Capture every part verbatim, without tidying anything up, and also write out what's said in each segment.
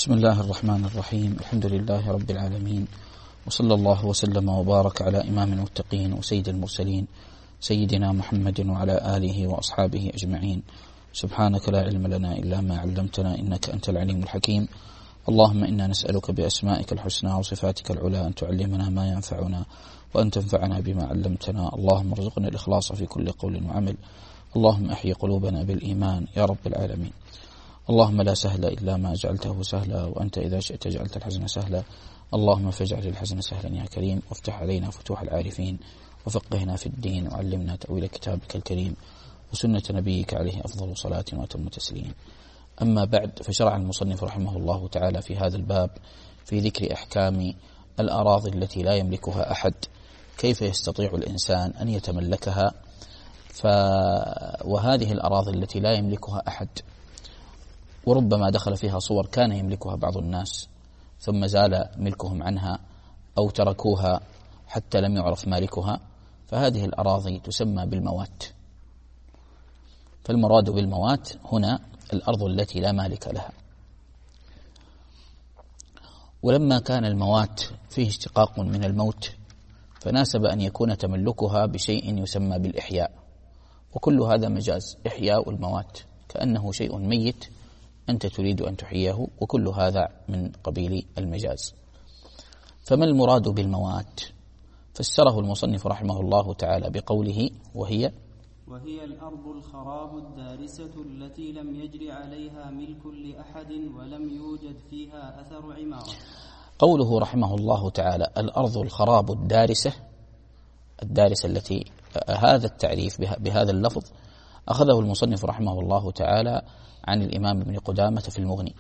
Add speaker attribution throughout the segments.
Speaker 1: بسم الله الرحمن الرحيم. الحمد لله رب العالمين، وصلى الله وسلم وبارك على إمام المتقين وسيد المرسلين سيدنا محمد وعلى آله وأصحابه أجمعين. سبحانك لا علم لنا إلا ما علمتنا إنك أنت العليم الحكيم. اللهم إنا نسألك بأسمائك الحسنى وصفاتك العلى أن تعلمنا ما ينفعنا وأن تنفعنا بما علمتنا. اللهم ارزقنا الإخلاص في كل قول وعمل. اللهم أحيي قلوبنا بالإيمان يا رب العالمين. اللهم لا سهل إلا ما جعلته سهلا، وأنت إذا شئت جعلت الحزن سهلا. اللهم فاجعل الحزن سهلا يا كريم، وافتح علينا فتوح العارفين، وفقهنا في الدين، وعلمنا تأويل كتابك الكريم وسنة نبيك عليه أفضل صلاة وأتم تسليم. أما بعد، فشرع المصنف رحمه الله تعالى في هذا الباب في ذكر أحكام الأراضي التي لا يملكها أحد، كيف يستطيع الإنسان أن يتملكها. ف... وهذه الأراضي التي لا يملكها أحد وربما دخل فيها صور كان يملكها بعض الناس ثم زال ملكهم عنها أو تركوها حتى لم يعرف مالكها، فهذه الأراضي تسمى بالموات. فالمراد بالموات هنا الأرض التي لا مالك لها. ولما كان الموات فيه اشتقاق من الموت، فناسب أن يكون تملكها بشيء يسمى بالإحياء، وكل هذا مجاز. إحياء الموات كأنه شيء ميت أنت تريد أن تحييه، وكل هذا من قبيل المجاز. فما المراد بالموات؟ فسره المصنف رحمه الله تعالى بقوله: وهي
Speaker 2: وهي الأرض الخراب الدارسة التي لم يجر عليها ملك لأحد ولم يوجد فيها أثر عمارة.
Speaker 1: قوله رحمه الله تعالى الأرض الخراب الدارسة، الدارسة التي هذا التعريف بهذا اللفظ أخذه المصنف رحمه الله تعالى عن الإمام ابن قدامة في المغني.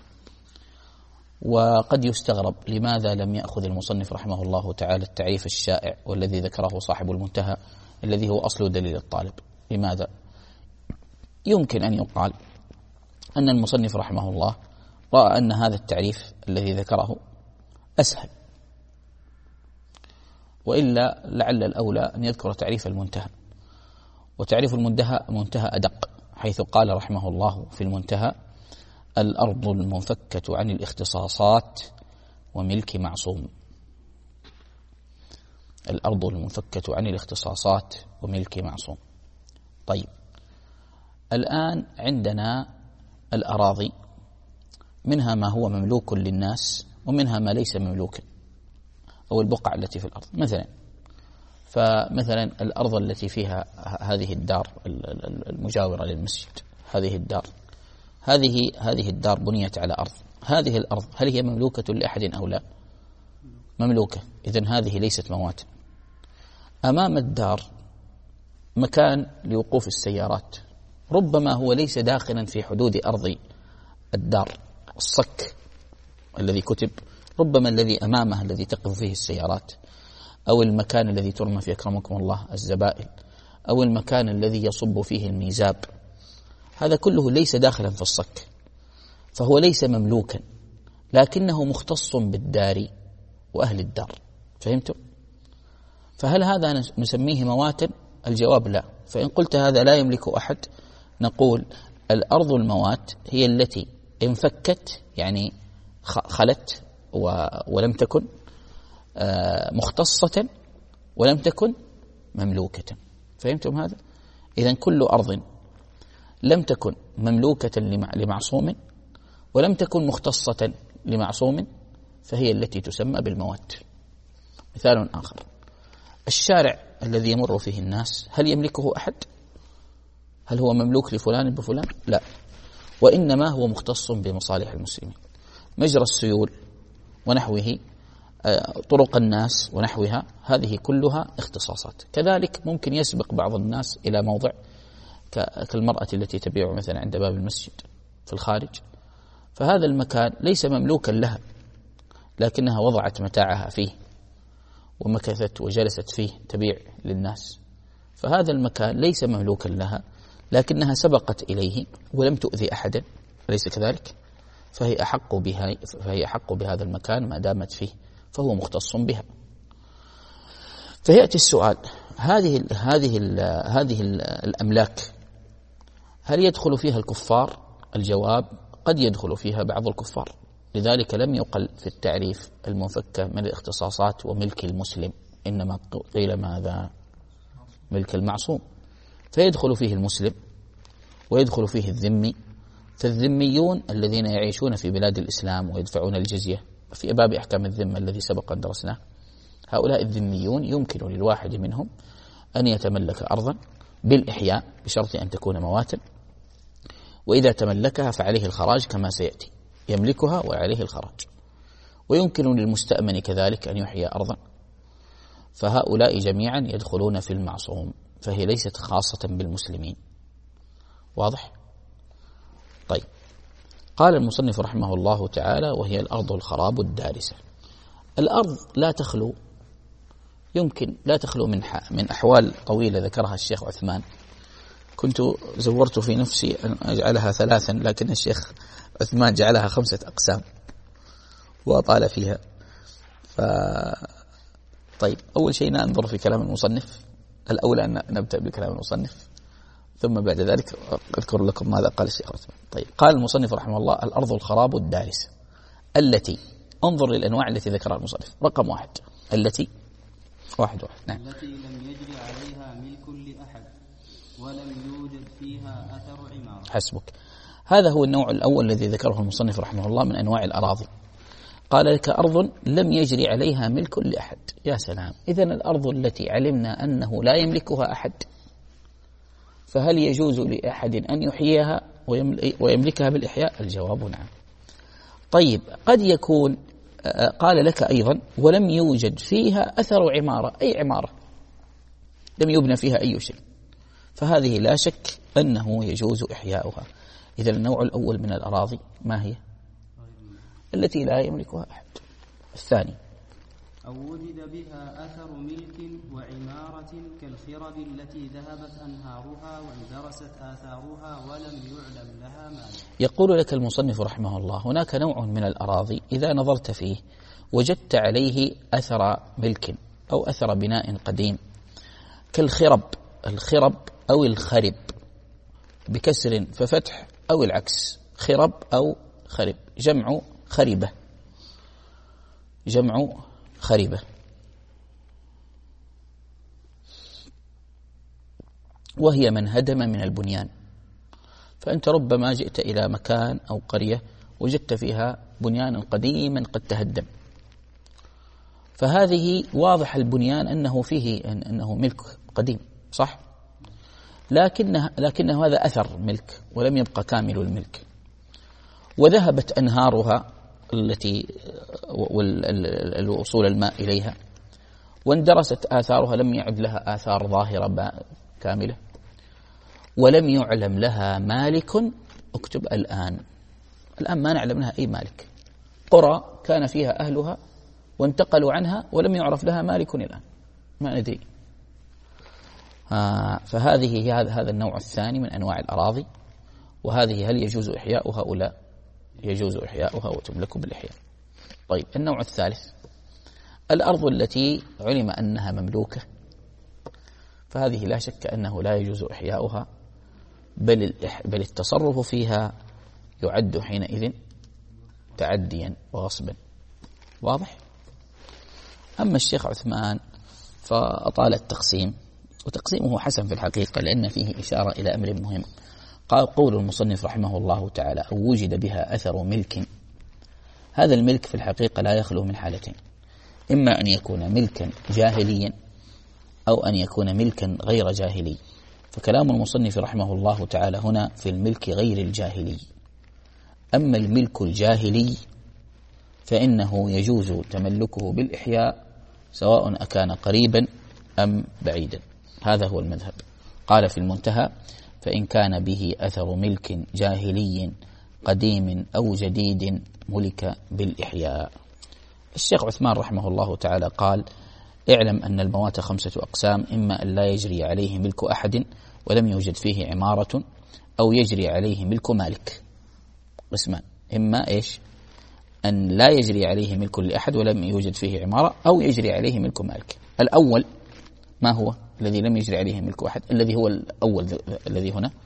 Speaker 1: وقد يستغرب لماذا لم يأخذ المصنف رحمه الله تعالى التعريف الشائع والذي ذكره صاحب المنتهى الذي هو أصل دليل الطالب. لماذا؟ يمكن أن يقال أن المصنف رحمه الله رأى أن هذا التعريف الذي ذكره أسهل، وإلا لعل الأولى أن يذكر تعريف المنتهى. وتعريف المنتهى منتهى أدق، حيث قال رحمه الله في المنتهى: الأرض المنفكة عن الاختصاصات وملك معصوم. الأرض المنفكة عن الاختصاصات وملك معصوم. طيب، الآن عندنا الأراضي منها ما هو مملوك للناس ومنها ما ليس مملوكا، أو البقع التي في الأرض. مثلا فمثلا الأرض التي فيها هذه الدار المجاورة للمسجد، هذه الدار هذه هذه الدار بنيت على أرض. هذه الأرض هل هي مملوكة لأحد أو لا؟ مملوكة. إذن هذه ليست موات. أمام الدار مكان لوقوف السيارات، ربما هو ليس داخلا في حدود أرض الدار. الصك الذي كتب ربما الذي أمامه الذي تقف فيه السيارات، أو المكان الذي ترمى فيه أكرمكم الله الزبائن، أو المكان الذي يصب فيه الميزاب، هذا كله ليس داخلا في الصك، فهو ليس مملوكا، لكنه مختص بالدار وأهل الدار. فهمتم؟ فهل هذا نسميه مواتا؟ الجواب لا. فإن قلت هذا لا يملك أحد، نقول الأرض الموات هي التي انفكت، يعني خلت ولم تكن مختصة ولم تكن مملوكة. فهمتم هذا؟ إذن كل أرض لم تكن مملوكة لمعصوم ولم تكن مختصة لمعصوم فهي التي تسمى بالموات. مثال آخر: الشارع الذي يمر فيه الناس هل يملكه أحد؟ هل هو مملوك لفلان بفلان؟ لا، وإنما هو مختص بمصالح المسلمين. مجرى السيول ونحوه، طرق الناس ونحوها، هذه كلها اختصاصات. كذلك ممكن يسبق بعض الناس إلى موضع كالمرأة التي تبيع مثلا عند باب المسجد في الخارج، فهذا المكان ليس مملوكا لها، لكنها وضعت متاعها فيه ومكثت وجلست فيه تبيع للناس، فهذا المكان ليس مملوكا لها، لكنها سبقت إليه ولم تؤذي أحدا، أليس كذلك؟ فهي أحق بها فهي أحق بهذا المكان ما دامت فيه، فهو مختص بها. فيأتي السؤال: هذه ال هذه ال هذه ال الأملاك هل يدخل فيها الكفار؟ الجواب: قد يدخل فيها بعض الكفار، لذلك لم يقل في التعريف المفكة من الاختصاصات وملك المسلم، إنما قيل ماذا؟ ملك المعصوم، فيدخل فيه المسلم ويدخل فيه الذمي. فالذميون الذين يعيشون في بلاد الإسلام ويدفعون الجزية في باب أحكام الذمة الذي سبق أن درسناه، هؤلاء الذميون يمكن للواحد منهم أن يتملك أرضا بالإحياء بشرط أن تكون مواتا، وإذا تملكها فعليه الخراج كما سيأتي، يملكها وعليه الخراج. ويمكن للمستأمن كذلك أن يحيي أرضا، فهؤلاء جميعا يدخلون في المعصوم، فهي ليست خاصة بالمسلمين. واضح؟ طيب، قال المصنف رحمه الله تعالى: وهي الأرض الخراب الدارسة. الأرض لا تخلو، يمكن لا تخلو من من أحوال طويلة ذكرها الشيخ عثمان. كنت زورت في نفسي أن أجعلها ثلاثا، لكن الشيخ عثمان جعلها خمسة أقسام وأطال فيها. ف... طيب، أول شيء ننظر في كلام المصنف. الأولى أن نبدأ بكلام المصنف، ثم بعد ذلك أذكر لكم ماذا قال الشيخ عثمان. طيب، قال المصنف رحمه الله: الأرض الخراب الدارسة التي، انظر للأنواع التي ذكرها المصنف. رقم واحد التي، واحد واحد نعم.
Speaker 2: التي لم يجري عليها ملك لأحد ولم يوجد فيها أثر عمارة.
Speaker 1: حسبك. هذا هو النوع الأول الذي ذكره المصنف رحمه الله من أنواع الأراضي. قال لك: أرض لم يجري عليها ملك لأحد. يا سلام، إذن الأرض التي علمنا أنه لا يملكها أحد، فهل يجوز لأحد أن يحييها ويملكها بالإحياء؟ الجواب نعم. طيب، قد يكون قال لك أيضا: ولم يوجد فيها أثر عمارة، أي عمارة لم يبنى فيها أي شيء، فهذه لا شك أنه يجوز إحياؤها. إذا النوع الأول من الأراضي ما هي؟ التي لا يملكها أحد. الثاني:
Speaker 2: أو وجد بها أثر ملك وعمارة كالخرب التي ذهبت أنهارها واندرست آثارها ولم يعلم لها مالك.
Speaker 1: يقول لك المصنف رحمه الله: هناك نوع من الأراضي إذا نظرت فيه وجدت عليه أثر ملك أو أثر بناء قديم، كالخرب. الخرب أو الخرب بكسر ففتح أو العكس، خرب أو خرب، جمع خربة، جمع خربة. وهي من هدم من البنيان. فأنت ربما جئت إلى مكان أو قرية وجدت فيها بنيانا قديما قد تهدم، فهذه واضح البنيان أنه فيه أنه ملك قديم، صح؟ لكنه, لكنه هذا أثر ملك ولم يبقى كامل الملك. وذهبت أنهارها التي الوصول الماء إليها واندرست آثارها، لم يعد لها آثار ظاهرة كاملة، ولم يعلم لها مالك. اكتب الآن، الآن ما نعلم لها أي مالك. قرى كان فيها أهلها وانتقلوا عنها ولم يعرف لها مالك الآن، ما ندري. آه فهذه هذا النوع الثاني من أنواع الأراضي. وهذه هل يجوز إحياؤها أو لا؟ يجوز إحياؤها وتملك بالإحياء. طيب، النوع الثالث: الأرض التي علم أنها مملوكة، فهذه لا شك أنه لا يجوز إحياؤها، بل بل التصرف فيها يعد حينئذ تعديا وغصبا. واضح؟ أما الشيخ عثمان فأطال التقسيم، وتقسيمه حسن في الحقيقة لأن فيه إشارة إلى أمر مهم. قال: قول المصنف رحمه الله تعالى: أو وجد بها أثر ملك. هذا الملك في الحقيقة لا يخلو من حالتين: إما أن يكون ملكا جاهليا أو أن يكون ملكا غير جاهلي. فكلام المصنف رحمه الله تعالى هنا في الملك غير الجاهلي. أما الملك الجاهلي فإنه يجوز تملكه بالإحياء سواء أكان قريبا أم بعيدا. هذا هو المذهب. قال في المنتهى: فإن كان به أثر ملك جاهلي قديم أو جديد ملك بالإحياء. الشيخ عثمان رحمه الله تعالى قال: اعلم أن الموات خمسة أقسام: إما أن لا يجري عليه ملك أحد ولم يوجد فيه عمارة، أو يجري عليه ملك مالك. قسمان: إما إيش؟ أن لا يجري عليه ملك لأحد ولم يوجد فيه عمارة، أو يجري عليه ملك مالك. الأول ما هو الذي لم يجري عليه ملك أحد؟ الذي هو الأول الذي هنا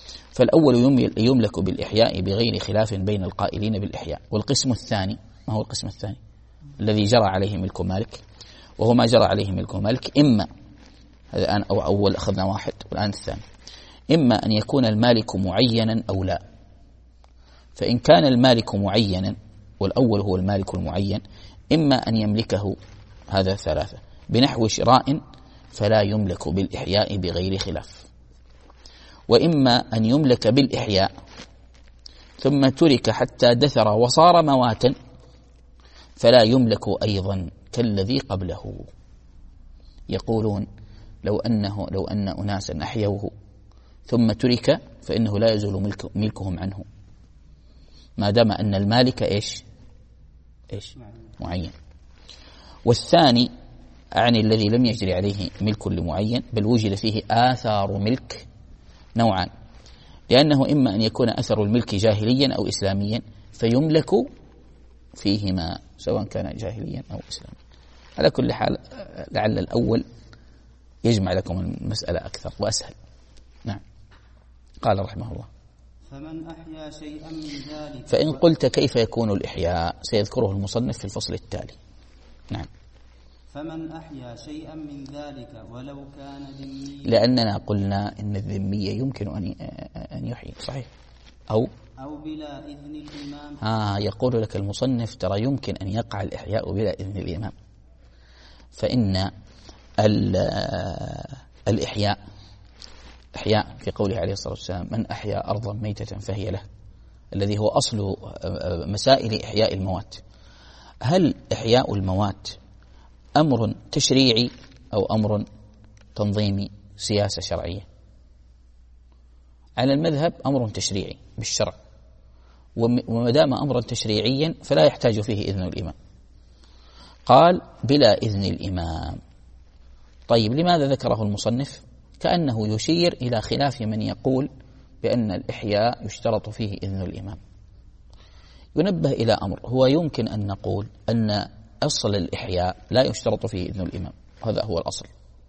Speaker 1: فالأول يملك بالإحياء بغير خلاف بين القائلين بالإحياء. والقسم الثاني، ما هو القسم الثاني الذي جرى عليه ملك مالك؟ وهو ما جرى عليه ملك مالك، إما هذا الآن أو أول أخذنا واحد والآن الثاني، إما أن يكون المالك معينا أو لا. فإن كان المالك معينا، والأول هو المالك المعين، إما أن يملكه هذا ثلاثة بنحو شراء فلا يملك بالإحياء بغير خلاف، وإما أن يملك بالإحياء ثم ترك حتى دثر وصار مواتا فلا يملك أيضا كالذي قبله. يقولون لو أنه لو أن أناسا أحيوه ثم ترك فإنه لا يزول ملك ملكهم عنه ما دام أن المالك إيش إيش معين. والثاني أعني الذي لم يجري عليه ملك لمعين بل وجد فيه آثار ملك نوعان، لأنه إما أن يكون أثر الملك جاهليا أو إسلاميا فيملك فيهما سواء كان جاهليا أو إسلاميا. على كل حال لعل الأول يجمع لكم المسألة أكثر وأسهل. نعم. قال رحمه الله:
Speaker 2: فمن أحيا شيئا من ذلك.
Speaker 1: فإن قلت كيف يكون الإحياء سيذكره المصنف في الفصل التالي. نعم.
Speaker 2: فمن أحيا شيئا من ذلك ولو كان ذميا،
Speaker 1: لأننا قلنا إن الذمية يمكن أن أن يحيي، صحيح، أو
Speaker 2: أو بلا إذن الإمام.
Speaker 1: آه يقول لك المصنف ترى يمكن أن يقع الإحياء بلا إذن الإمام، فإن الإحياء إحياء في قوله عليه الصلاة والسلام: من أحيا أرضا ميتة فهي له، الذي هو أصل مسائل إحياء الموات. هل إحياء الموات أمر تشريعي أو أمر تنظيمي سياسة شرعية؟ على المذهب أمر تشريعي بالشرع، وما دام أمرا تشريعيا فلا يحتاج فيه إذن الإمام. قال: بلا إذن الإمام. طيب لماذا ذكره المصنف؟ كأنه يشير إلى خلاف من يقول بأن الإحياء يشترط فيه إذن الإمام. ينبه إلى أمر، هو يمكن أن نقول أن أصل الإحياء لا يشترط فيه إذن الإمام، هذا هو الأصل،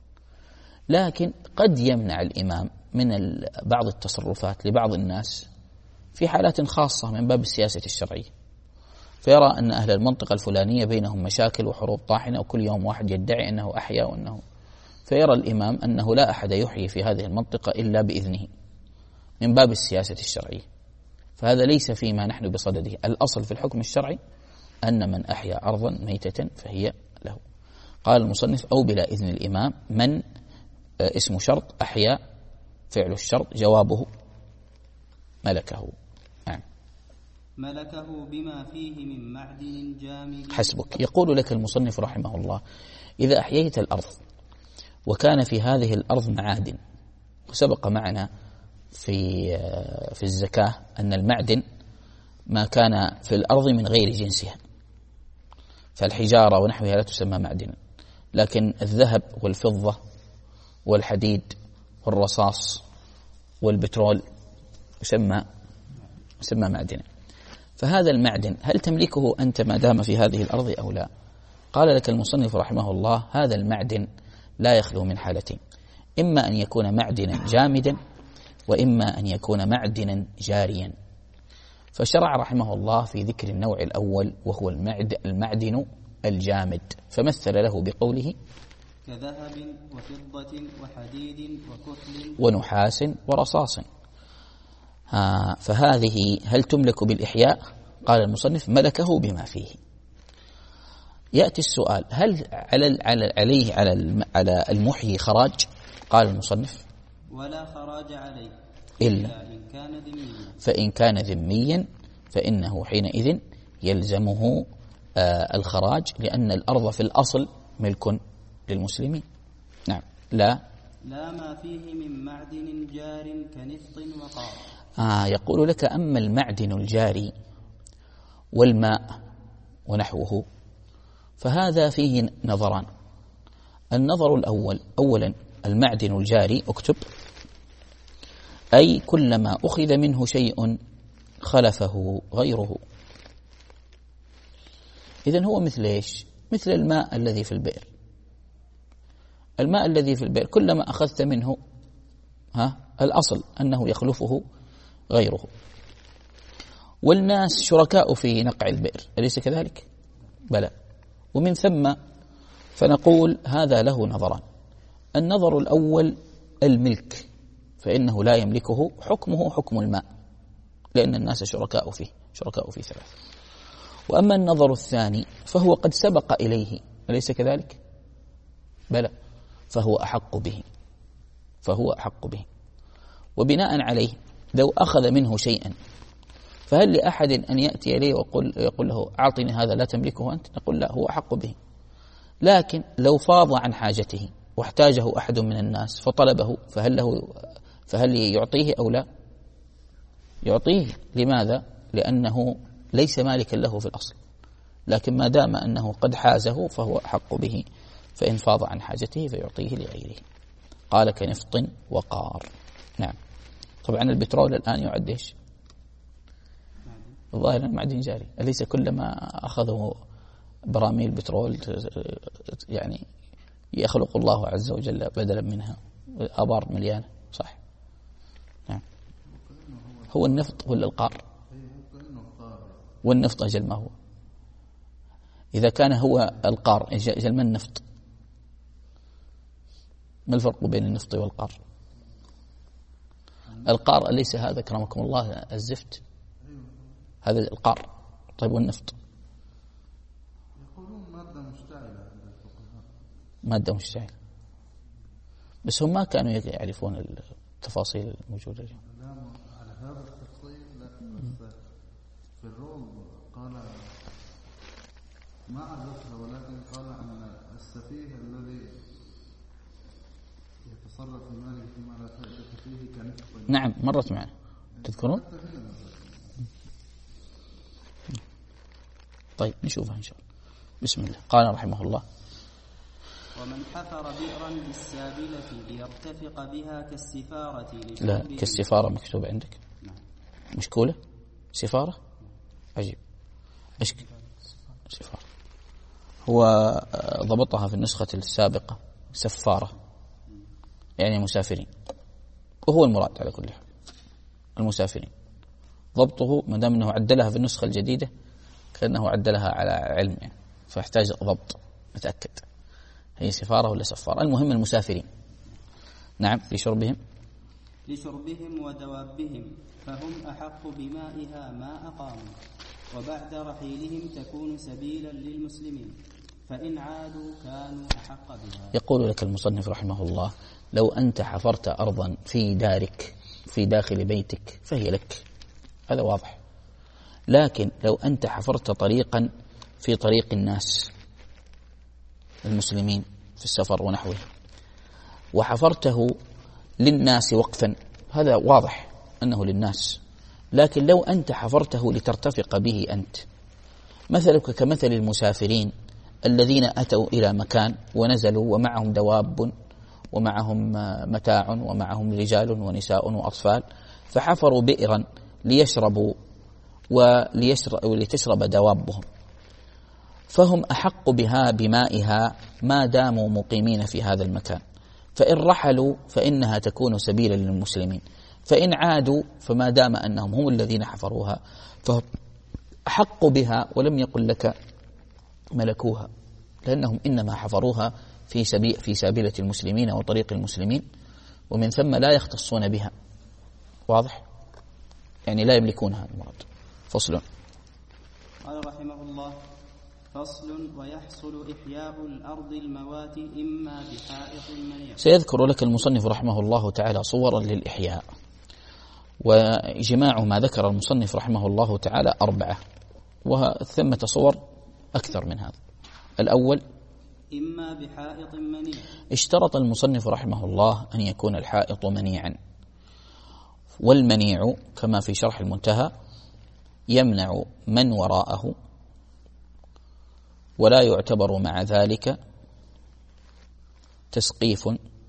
Speaker 1: لكن قد يمنع الإمام من بعض التصرفات لبعض الناس في حالات خاصة من باب السياسة الشرعية، فيرى أن أهل المنطقة الفلانية بينهم مشاكل وحروب طاحنة وكل يوم واحد يدعي أنه أحيا وأنه، فيرى الإمام أنه لا أحد يحيي في هذه المنطقة إلا بإذنه من باب السياسة الشرعية، فهذا ليس فيما نحن بصدده. الأصل في الحكم الشرعي أن من أحيا أرضا ميتة فهي له. قال المصنف: أو بلا إذن الإمام. من اسم شرط، أحيا فعل الشرط، جوابه ملكه. نعم.
Speaker 2: ملكه بما فيه من معدن جامد.
Speaker 1: حسبك. يقول لك المصنف رحمه الله: إذا أحييت الأرض وكان في هذه الأرض معادن، وسبق معنا في في الزكاة أن المعدن ما كان في الأرض من غير جنسها، فالحجارة ونحوها لا تسمى معدنا، لكن الذهب والفضة والحديد والرصاص والبترول يسمى يسمى معدنا. فهذا المعدن هل تملكه أنت ما دام في هذه الأرض أو لا؟ قال لك المصنف رحمه الله: هذا المعدن لا يخلو من حالتين، إما أن يكون معدنا جامدا وإما أن يكون معدنا جاريا. فشرع رحمه الله في ذكر النوع الأول وهو المعد المعدن الجامد، فمثل له بقوله:
Speaker 2: كذهب وفضة وحديد وكحل
Speaker 1: ونحاس ورصاص. ها فهذه هل تملك بالإحياء؟ قال المصنف: ملكه بما فيه. يأتي السؤال: هل على عليه على على المحيي خراج؟ قال المصنف:
Speaker 2: ولا خراج عليه
Speaker 1: إلا
Speaker 2: إن كان ذميا.
Speaker 1: فإن كان ذميا فإنه حينئذ يلزمه آه الخراج، لأن الأرض في الأصل ملك للمسلمين. نعم. لا
Speaker 2: لا ما فيه من معدن جار كنفط وقار.
Speaker 1: آه يقول لك: أما المعدن الجاري والماء ونحوه فهذا فيه نظران. النظر الأول: أولا المعدن الجاري اكتب، أي كلما أخذ منه شيء خلفه غيره. إذن هو مثل إيش؟ مثل الماء الذي في البئر. الماء الذي في البئر كلما أخذت منه ها الأصل أنه يخلفه غيره. والناس شركاء في نقع البئر، أليس كذلك؟ بلى. ومن ثم فنقول هذا له نظران. النظر الأول الملك، فإنه لا يملكه، حكمه حكم الماء، لأن الناس شركاء فيه شركاء في ثلاث. وأما النظر الثاني فهو قد سبق إليه، أليس كذلك؟ بلى، فهو أحق به فهو أحق به وبناء عليه لو أخذ منه شيئا، فهل لأحد أن يأتي إليه ويقول يقول له أعطني هذا لا تملكه أنت؟ نقول لا، هو أحق به. لكن لو فاض عن حاجته واحتاجه أحد من الناس فطلبه، فهل له فهل يعطيه أو لا؟ يعطيه. لماذا؟ لأنه ليس مالكا له في الأصل، لكن ما دام أنه قد حازه فهو أحق به، فإن فاض عن حاجته فيعطيه لغيره. قال كنفط وقار. نعم. طبعا البترول الآن يعد إيش؟ الظاهر معدن جاري، أليس كلما أخذوا براميل بترول يعني يخلق الله عز وجل بدلا منها أبار مليانة، صح؟ نعم. هو النفط ولا القار؟ والنفط أجل ما هو؟ إذا كان هو القار أجل ما النفط؟ ما الفرق بين النفط والقار؟ القار أليس هذا كرمكم الله الزفت؟ هذا القار. طيب والنفط؟
Speaker 3: يقولون مادة مشتعلة.
Speaker 1: مادة مشتعلة، بس هم ما كانوا يعرفون التفاصيل الموجودة اليوم.
Speaker 3: لا على هذا التفصيل لا، بس في الروم قال ما عرفها، ولكن قال أن السفيه الذي يتصرف في ماله فيما لا فائدة فيه كنفط.
Speaker 1: نعم، مرت معنا، تذكرون؟ طيب نشوفها إن شاء الله. بسم الله. قال رحمه الله:
Speaker 2: ومن حفر بئرا بالسابلة ليرتفق بها كالسفارة.
Speaker 1: لا، كالسفارة مكتوب عندك.
Speaker 2: نعم.
Speaker 1: مشكولة سفارة. عجيب. إيش سفارة؟ هو ضبطها في النسخة السابقة سفارة، يعني مسافرين، وهو المراد على كل حال المسافرين. ضبطه ما دام أنه عدلها في النسخة الجديدة كأنه عدلها على علم يعني، فاحتاج ضبط متأكد هي سفارة ولا سفارة. المهم المسافرين. نعم. لشربهم
Speaker 2: لشربهم ودوابهم، فهم أحق بمائها ما أقاموا، وبعد رحيلهم تكون سبيلا للمسلمين، فإن عادوا كانوا أحق بها.
Speaker 1: يقول لك المصنف رحمه الله: لو أنت حفرت أرضا في دارك في داخل بيتك فهي لك، هذا واضح. لكن لو أنت حفرت طريقا في طريق الناس المسلمين في السفر ونحوه، وحفرته للناس وقفا، هذا واضح أنه للناس. لكن لو أنت حفرته لترتفق به أنت، مثلك كمثل المسافرين الذين أتوا إلى مكان ونزلوا ومعهم دواب ومعهم متاع ومعهم رجال ونساء وأطفال، فحفروا بئرا ليشربوا ولتشرب دوابهم، فهم أحق بها بمائها ما داموا مقيمين في هذا المكان. فإن رحلوا فإنها تكون سبيلا للمسلمين، فإن عادوا فما دام أنهم هم الذين حفروها فهم أحق بها. ولم يقل لك ملكوها، لأنهم إنما حفروها في سبيل في سابلة المسلمين وطريق المسلمين، ومن ثم لا يختصون بها. واضح؟ يعني لا يملكونها. المراد. فصل.
Speaker 2: قال رحمه الله: فصل. ويحصل إحياء الأرض الموات إما بحائط منيع.
Speaker 1: سيذكر لك المصنف رحمه الله تعالى صورا للإحياء، وجماع ما ذكر المصنف رحمه الله تعالى أربعة، وثمة صور أكثر من هذا. الأول:
Speaker 2: إما بحائط منيع.
Speaker 1: اشترط المصنف رحمه الله أن يكون الحائط منيعا، والمنيع كما في شرح المنتهى يمنع من وراءه، ولا يعتبر مع ذلك تسقيف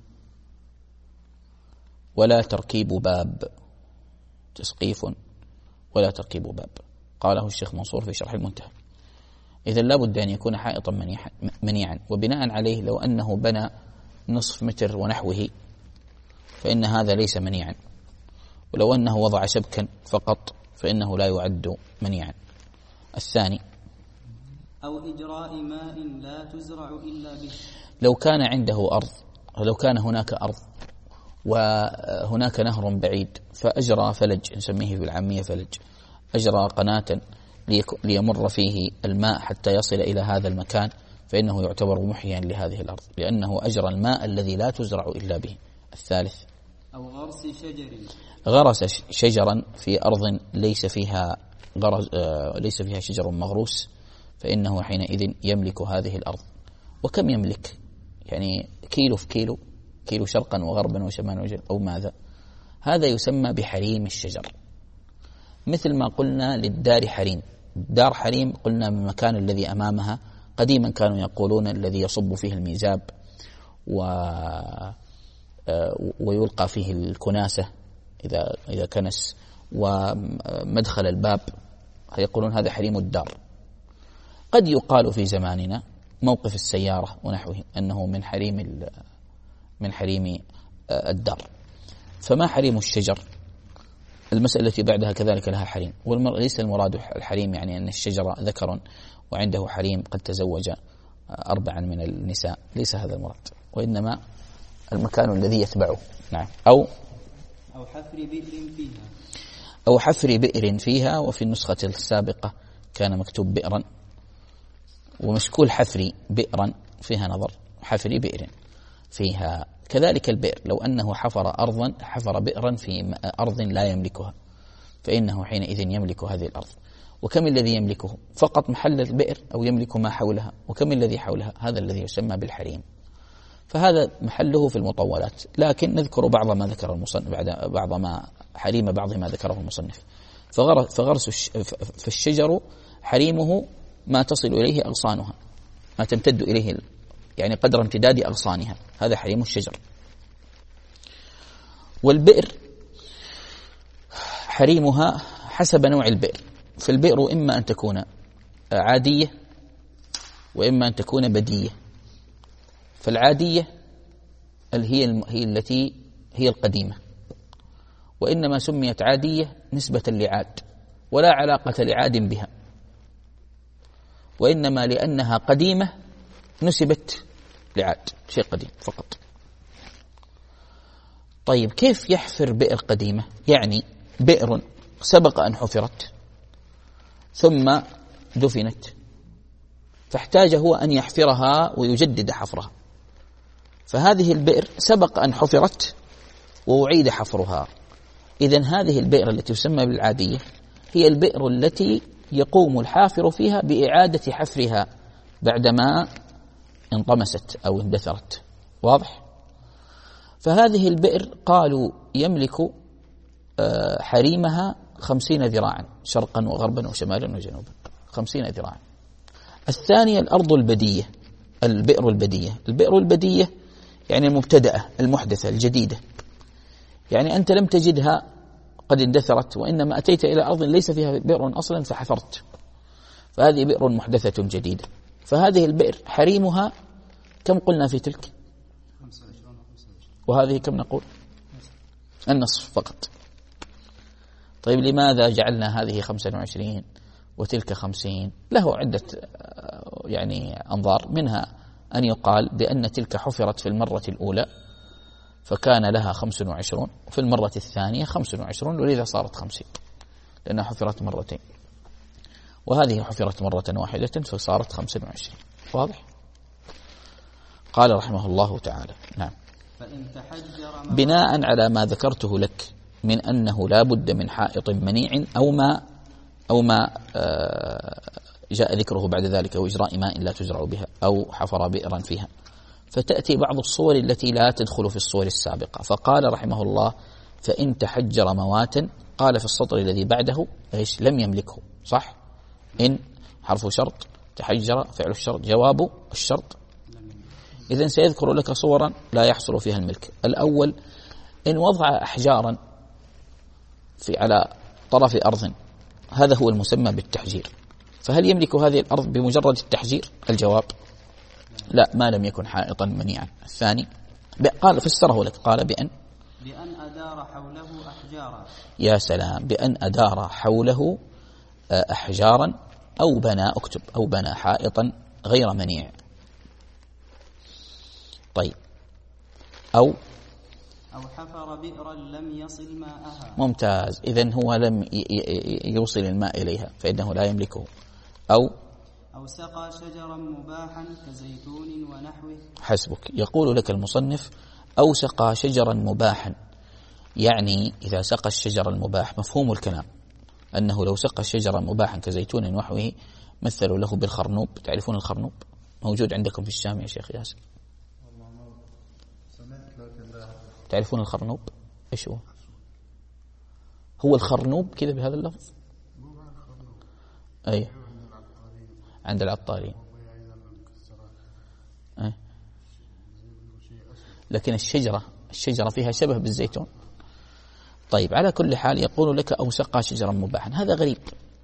Speaker 1: ولا تركيب باب. تسقيف ولا تركيب باب، قاله الشيخ منصور في شرح المنتهى. إذا لا بد أن يكون حائطا منيعا، وبناء عليه لو أنه بنى نصف متر ونحوه فإن هذا ليس منيعا، ولو أنه وضع شبكا فقط فإنه لا يعد منيعا. الثاني
Speaker 2: أو إجراء ماء لا تزرع إلا به،
Speaker 1: لو كان عنده أرض، لو كان هناك أرض وهناك نهر بعيد فأجرى فلج، نسميه بالعامية فلج، أجرى قناة ليمر فيه الماء حتى يصل إلى هذا المكان، فإنه يعتبر محيا لهذه الأرض لأنه أجرى الماء الذي لا تزرع إلا به. الثالث
Speaker 2: أو غرس شجر،
Speaker 1: غرس شجرا في أرض ليس فيها غرس ليس فيها شجر مغروس، فإنه حينئذ يملك هذه الأرض. وكم يملك؟ يعني كيلو في كيلو، كيلو شرقا وغربا وشمالا وجنوبا أو ماذا؟ هذا يسمى بحريم الشجر، مثل ما قلنا للدار حريم. دار حريم قلنا من المكان الذي أمامها، قديما كانوا يقولون الذي يصب فيه الميزاب و ويلقى فيه الكناسة إذا إذا كنس، ومدخل الباب، يقولون هذا حريم الدار. قد يقال في زماننا موقف السيارة ونحوه أنه من حريم من حريم الدار. فما حريم الشجر؟ المسألة التي بعدها كذلك لها حريم، وليس المراد الحريم يعني أن الشجرة ذكر وعنده حريم قد تزوج أربعا من النساء، ليس هذا المراد، وإنما المكان الذي يتبعه. نعم. أو
Speaker 2: أو حفر بئر فيها،
Speaker 1: أو حفر بئر فيها، وفي النسخة السابقة كان مكتوب بئرا، ومشكول حفر بئرا فيها نظر، حفر بئر فيها. كذلك البئر لو أنه حفر أرضا، حفر بئرا في أرض لا يملكها، فإنه حينئذ يملك هذه الأرض. وكم الذي يملكه؟ فقط محل البئر أو يملك ما حولها؟ وكم الذي حولها؟ هذا الذي يسمى بالحريم. فهذا محله في المطولات، لكن نذكر بعض ما ذكر المصنف، بعد بعض ما حريم بعض ما ذكره المصنف. فغرس فالشجر حريمه ما تصل إليه أغصانها، ما تمتد إليه يعني قدر امتداد أغصانها، هذا حريم الشجر. والبئر حريمها حسب نوع البئر، فالبئر إما أن تكون عادية وإما أن تكون بدية. فالعادية هي هي التي هي القديمة، وإنما سميت عادية نسبة لعاد، ولا علاقة لعاد بها، وإنما لأنها قديمة نسبت لعاد، شيء قديم فقط. طيب كيف يحفر بئر قديمة؟ يعني بئر سبق أن حفرت ثم دفنت، فاحتاج هو أن يحفرها ويجدد حفرها، فهذه البئر سبق أن حفرت وأعيد حفرها. إذن هذه البئر التي تسمى بالعادية هي البئر التي يقوم الحافر فيها بإعادة حفرها بعدما انطمست أو اندثرت. واضح؟ فهذه البئر قالوا يملك حريمها خمسين ذراعا شرقا وغربا وشمالا وجنوبا، خمسين ذراعا. الثانية الأرض البدية، البئر البدية. البئر البدية يعني المبتدأة المحدثة الجديدة، يعني أنت لم تجدها قد اندثرت، وإنما أتيت إلى أرض ليس فيها بئر أصلا فحفرت، فهذه بئر محدثة جديدة. فهذه البئر حريمها كم قلنا في تلك؟ وهذه كم نقول؟ النصف فقط. طيب لماذا جعلنا هذه خمسة وعشرين وتلك خمسين؟ له عدة يعني أنظار، منها أن يقال بأن تلك حفرت في المرة الأولى فكان لها خمس وعشرون، وفي المرة الثانية خمس وعشرون ولذا صارت خمسين، لأنها حفرت مرتين، وهذه حفرت مرة واحدة فصارت خمس وعشرين. واضح؟ قال رحمه الله تعالى. نعم.
Speaker 2: فإن تحجر
Speaker 1: بناء على ما ذكرته لك من أنه لا بد من حائط منيع أو ما أو ما جاء ذكره بعد ذلك، وإجراء ماء لا تزرع بها، أو حفر بئرا فيها، فتأتي بعض الصور التي لا تدخل في الصور السابقة. فقال رحمه الله: فإن تحجر مواتا، قال في السطر الذي بعده إيش؟ لم يملكه. صح؟ إن حرف شرط، تحجر فعل الشرط، جواب الشرط. إذن سيذكر لك صورا لا يحصل فيها الملك. الأول: إن وضع أحجارا في على طرف أرض، هذا هو المسمى بالتحجير، فهل يملك هذه الأرض بمجرد التحجير؟ الجواب: لا، ما لم يكن حائطا منيعا. الثاني قال فسره لك، قال بأن
Speaker 2: بأن أدار حوله أحجارا.
Speaker 1: يا سلام، بأن أدار حوله أحجارا أو بنى، اكتب أو بنى حائطا غير منيع. طيب، أو
Speaker 2: أو حفر بئرا لم يصل ماءها.
Speaker 1: ممتاز، إذن هو لم يوصل الماء إليها فإنه لا يملكه. أو
Speaker 2: أو سقى شجرا مباحا كزيتون ونحوه.
Speaker 1: حسبك. يقول لك المصنف أو سقى شجرا مباحا، يعني إذا سقى الشجر المباح مفهوم الكلام أنه لو سقى شجرا مباحا كزيتون ونحوه مثلوا له بالخرنوب. تعرفون الخرنوب؟ موجود عندكم في الشام يا شيخ ياسر. تعرفون الخرنوب؟ إيش هو؟ هو الخرنوب كذا بهذا اللفظ؟ أي عند العطارين. أي. لكن الشجرة الشجرة فيها شبه بالزيتون. طيب، على كل حال يقول لك أو سقى شجرا مباحا، هذا غريب،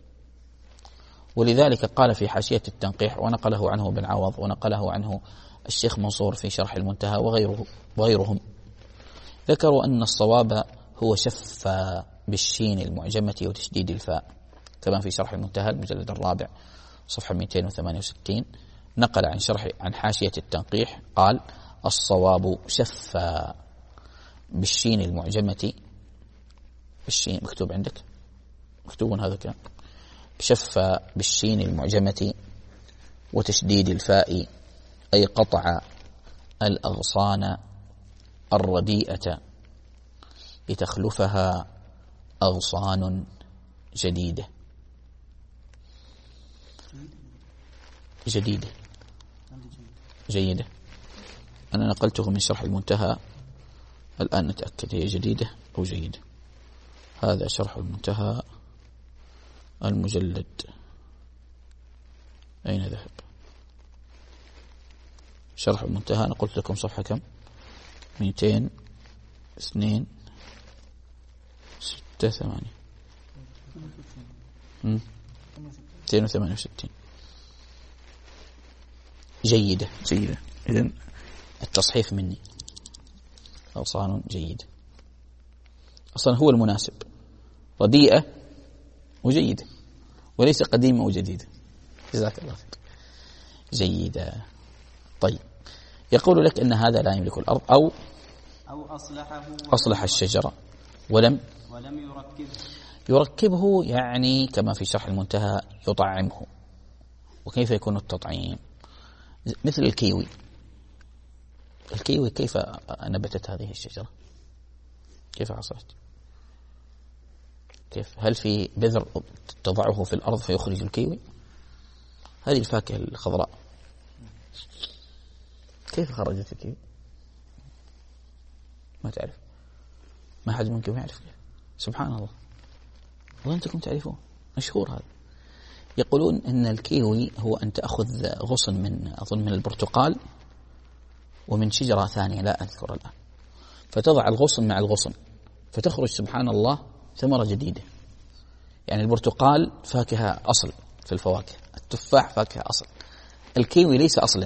Speaker 1: ولذلك قال في حاشية التنقيح، ونقله عنه ابن عوض ونقله عنه الشيخ منصور في شرح المنتهى وغيره وغيرهم، ذكروا أن الصواب هو شفى بالشين المعجمة وتشديد الفاء، كما في شرح المنتهى المجلد الرابع صفحة مئتين وثمانية وستين. نقل عن شرح عن حاشية التنقيح قال الصواب شفى بالشين المعجمة، بالشين مكتوب عندك، مكتوب هذا كان شفى بالشين المعجمة وتشديد الفاء، أي قطع الأغصان الرديئة لتخلفها أغصان جديدة. جديدة جيدة، أنا نقلته من شرح المنتهى، الآن نتأكد هي جديدة أو جيدة. هذا شرح المنتهى المجلد، أين ذهب؟ شرح المنتهى أنا قلت لكم صفحة كم؟ مئتين اثنين ستة ثمانية مئتين وثمانية وستين. جيدة جيدة، إذن التصحيف مني أغصان جيدة، أصلا هو المناسب، رديئة وجيدة وليس قديمة وجديدة. جزاك الله خير. جيدة. طيب، يقول لك أن هذا لا يملك الأرض، أو
Speaker 2: أو أصلحه
Speaker 1: أصلح الشجرة ولم
Speaker 2: ولم يركبه.
Speaker 1: يركبه يعني كما في شرح المنتهى يطعمه. وكيف يكون التطعيم؟ مثل الكيوي. الكيوي كيف نبتت هذه الشجرة؟ كيف حصلت؟ كيف؟ هل في بذر تضعه في الأرض فيخرج الكيوي؟ هذه الفاكهة الخضراء كيف خرجت الكيوي؟ ما تعرف؟ ما حد منكم يعرف كيف؟ سبحان الله، وأنتم تعرفون، مشهور هذا. يقولون إن الكيوي هو أن تأخذ غصن من أظن من البرتقال ومن شجرة ثانية لا أذكر الآن، فتضع الغصن مع الغصن فتخرج سبحان الله ثمرة جديدة. يعني البرتقال فاكهة أصل في الفواكه، التفاح فاكهة أصل، الكيوي ليس أصلا،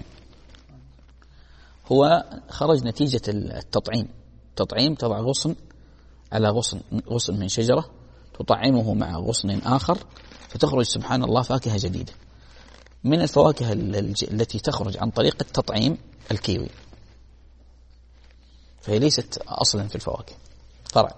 Speaker 1: هو خرج نتيجة التطعيم. تطعيم، تضع غصن على غصن غصن من شجرة تطعمه مع غصن آخر فتخرج سبحان الله فاكهة جديدة. من الفواكه التي تخرج عن طريق التطعيم الكيوي، فهي ليست أصلا في الفواكه، فرع.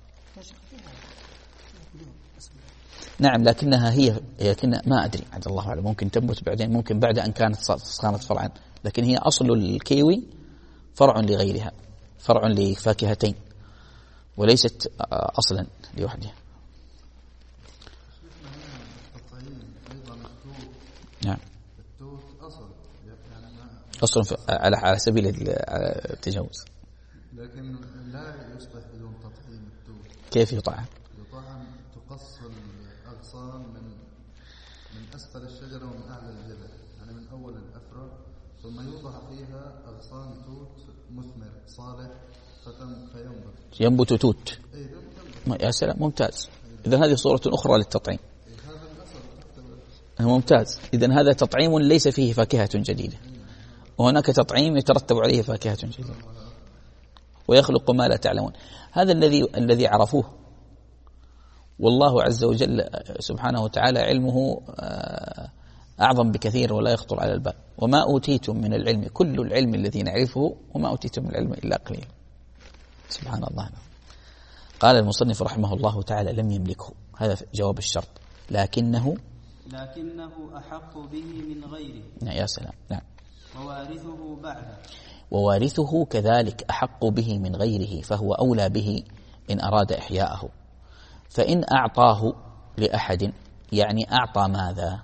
Speaker 1: نعم، لكنها هي لكن ما أدري عند الله أعلم، ممكن تنبت بعدين، ممكن بعد أن كانت صارت فرعا، لكن هي أصل الكيوي فرع لغيرها، فرع لفاكهتين وليست أصلا لوحدها. نعم،
Speaker 3: التوت أصل يعني
Speaker 1: أصلا على على سبيل التجاوز،
Speaker 3: لكن لا يصبح بدون تطعيم. التوت
Speaker 1: كيف يطعم؟
Speaker 3: يطعم، تقص الأغصان من من أسفل الشجرة ومن أعلى الجذع، يعني من أول الأفرع، ثم يوضع فيها أغصان توت مثمر صالح فتم فينبت
Speaker 1: ينبت توت. يا سلام، ممتاز. إذن هذه صورة أخرى للتطعيم. ممتاز. إذن هذا تطعيم ليس فيه فاكهة جديدة، وهناك تطعيم يترتب عليه فاكهة جديدة. ويخلق ما لا تعلمون. هذا الذي الذي عرفوه، والله عز وجل سبحانه وتعالى علمه أعظم بكثير ولا يخطر على البال. وما أوتيتم من العلم، كل العلم الذي نعرفه، وما أوتيتم من العلم إلا قليل. سبحان الله. قال المصنف رحمه الله تعالى: لم يملكه، هذا جواب الشرط، لكنه
Speaker 2: لكنه أحق به من غيره.
Speaker 1: يا سلام. نعم.
Speaker 2: ووارثه بعده،
Speaker 1: ووارثه كذلك أحق به من غيره، فهو أولى به إن أراد إحياءه. فإن أعطاه لأحد، يعني أعطى ماذا؟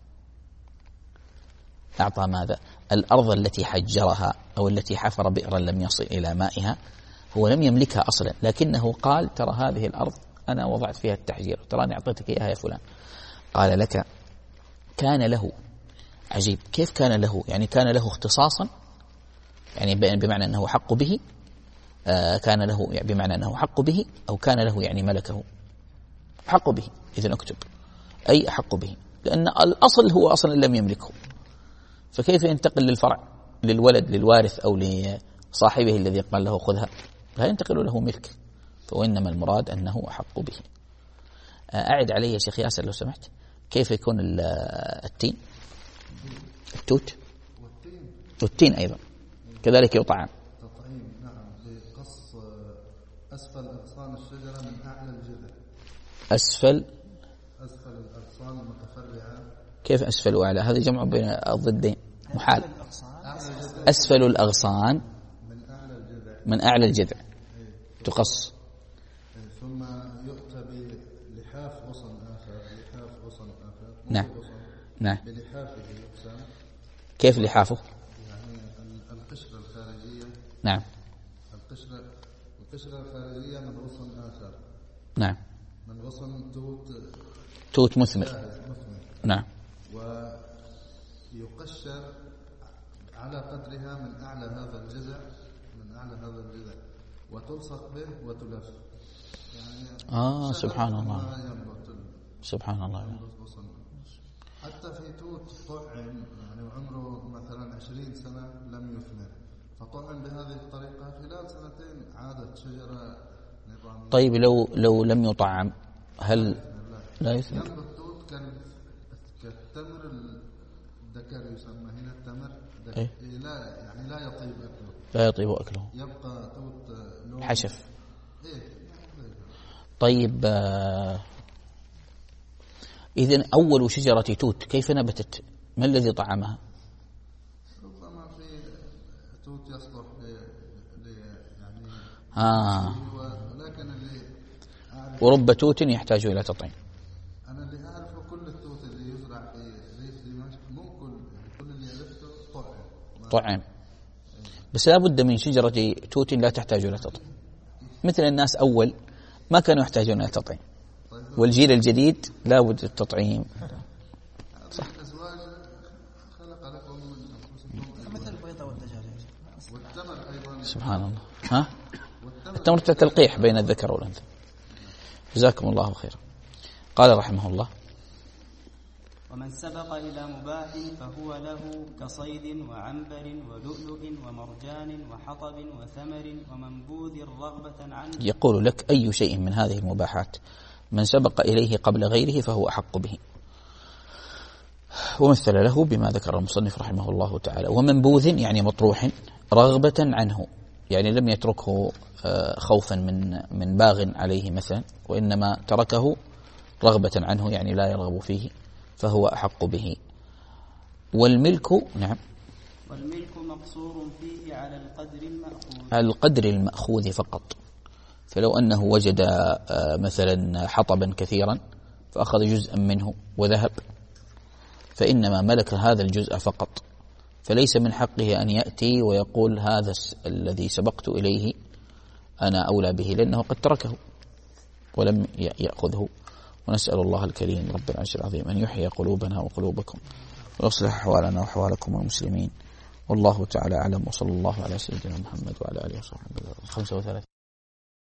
Speaker 1: أعطى ماذا؟ الأرض التي حجرها أو التي حفر بئرا لم يصل إلى مائها، هو لم يملكها أصلا، لكنه قال: ترى هذه الأرض أنا وضعت فيها التحجير، تراني أعطيتك إياها يا فلان. قال لك كان له. عجيب، كيف كان له؟ يعني كان له اختصاصا، يعني بمعنى أنه حق به، آه كان له يعني بمعنى أنه حق به، أو كان له يعني ملكه. حق به، إذن اكتب أي أحق به، لأن الأصل هو أصلا لم يملكه، فكيف ينتقل للفرع، للولد، للوارث، أو لصاحبه الذي قال له خذها؟ لا ينتقل له ملك، وإنما المراد أنه أحق به. أعد علي يا شيخ ياسر لو سمحت، كيف يكون التين؟ التوت والتين أيضا كذلك يطعم.
Speaker 3: تطعيم، نعم، لقص أسفل أغصان الشجرة من أعلى الجذع.
Speaker 1: أسفل
Speaker 3: أسفل الأغصان المتفرعة.
Speaker 1: كيف أسفل وأعلى؟ هذا جمع بين الضدين، محال. أسفل الأغصان
Speaker 3: من أعلى الجذع،
Speaker 1: من أعلى الجذع تقص.
Speaker 3: ثم يؤتى بلحاف غصن آخر، لحاف غصن آخر.
Speaker 1: نعم نعم.
Speaker 3: بلحافه يقسم.
Speaker 1: كيف لحافه؟
Speaker 3: يعني القشرة الخارجية.
Speaker 1: نعم.
Speaker 3: القشرة القشرة الخارجية من غصن آخر.
Speaker 1: نعم.
Speaker 3: من غصن توت
Speaker 1: توت مثمر.
Speaker 3: مثمر.
Speaker 1: نعم.
Speaker 3: ويقشر على قدرها من أعلى هذا الجذع، من أعلى هذا الجذع، وتلصق به وتلف. يعني
Speaker 1: آه سبحان الله. سبحان الله.
Speaker 3: حتى في توت طعم، يعني عمره مثلا عشرين سنة لم يثمر، فطعم بهذه الطريقة، خلال سنتين عادت شجرة نظامية.
Speaker 1: طيب لو لو لم يطعم هل لا يثمر؟
Speaker 3: ينبت توت كالتمر الذكر، يسمى هنا التمر
Speaker 1: إيه؟
Speaker 3: لا يعني لا يطيب أكله.
Speaker 1: لا يطيب أكله،
Speaker 3: يبقى توت لون
Speaker 1: حشف.
Speaker 3: إيه؟
Speaker 1: طيب آه إذن أول شجرة توت كيف نبتت؟ ما الذي طعمها؟
Speaker 3: ربما في توت يصلح ل يعني
Speaker 1: آه.
Speaker 3: ولكن اللي
Speaker 1: ورب توت يحتاج إلى تطعيم.
Speaker 3: أنا اللي أعرفه كل التوت اللي يزرع في ريف دمشق، مو كل كل اللي عرفته طعم.
Speaker 1: طعم. بس لا بد من شجرة توت لا تحتاج إلى تطعيم، مثل الناس أول ما كانوا يحتاجون إلى تطعيم، والجيل الجديد لا بد التطعيم.
Speaker 3: صح. الأزواج خلق لكم من أنفسكم مثل البيضة والدجاج والتمر أيضا.
Speaker 1: سبحان الله. ها؟ التمر تلقيح بين الذكر والأنثى. جزاكم الله خيرا. قال رحمه الله:
Speaker 2: ومن سبق إلى مباح فهو له كصيد وعنبر ولؤلؤ ومرجان وحطب وثمر ومنبوذ رغبة عنه.
Speaker 1: يقول لك أي شيء من هذه المباحات من سبق إليه قبل غيره فهو أحق به. ومثل له بما ذكر المصنف رحمه الله تعالى. ومنبوذ يعني مطروح رغبة عنه، يعني لم يتركه خوفا من من باغ عليه مثلا، وإنما تركه رغبة عنه، يعني لا يرغب فيه، فهو أحق به. والملك نعم
Speaker 2: والملك مقصور فيه على القدر المأخوذ،
Speaker 1: على القدر المأخوذ فقط. فلو أنه وجد مثلا حطبا كثيرا فأخذ جزءا منه وذهب، فإنما ملك هذا الجزء فقط، فليس من حقه أن يأتي ويقول هذا الذي سبقت إليه أنا أولى به، لأنه قد تركه ولم يأخذه. ونسأل الله الكريم رب العرش العظيم أن يحيي قلوبنا وقلوبكم ويصلح أحوالنا وأحوالكم المسلمين، والله تعالى أعلم، وصلى الله على سيدنا محمد وعلى آله وصحبه. خمسة وثلاثين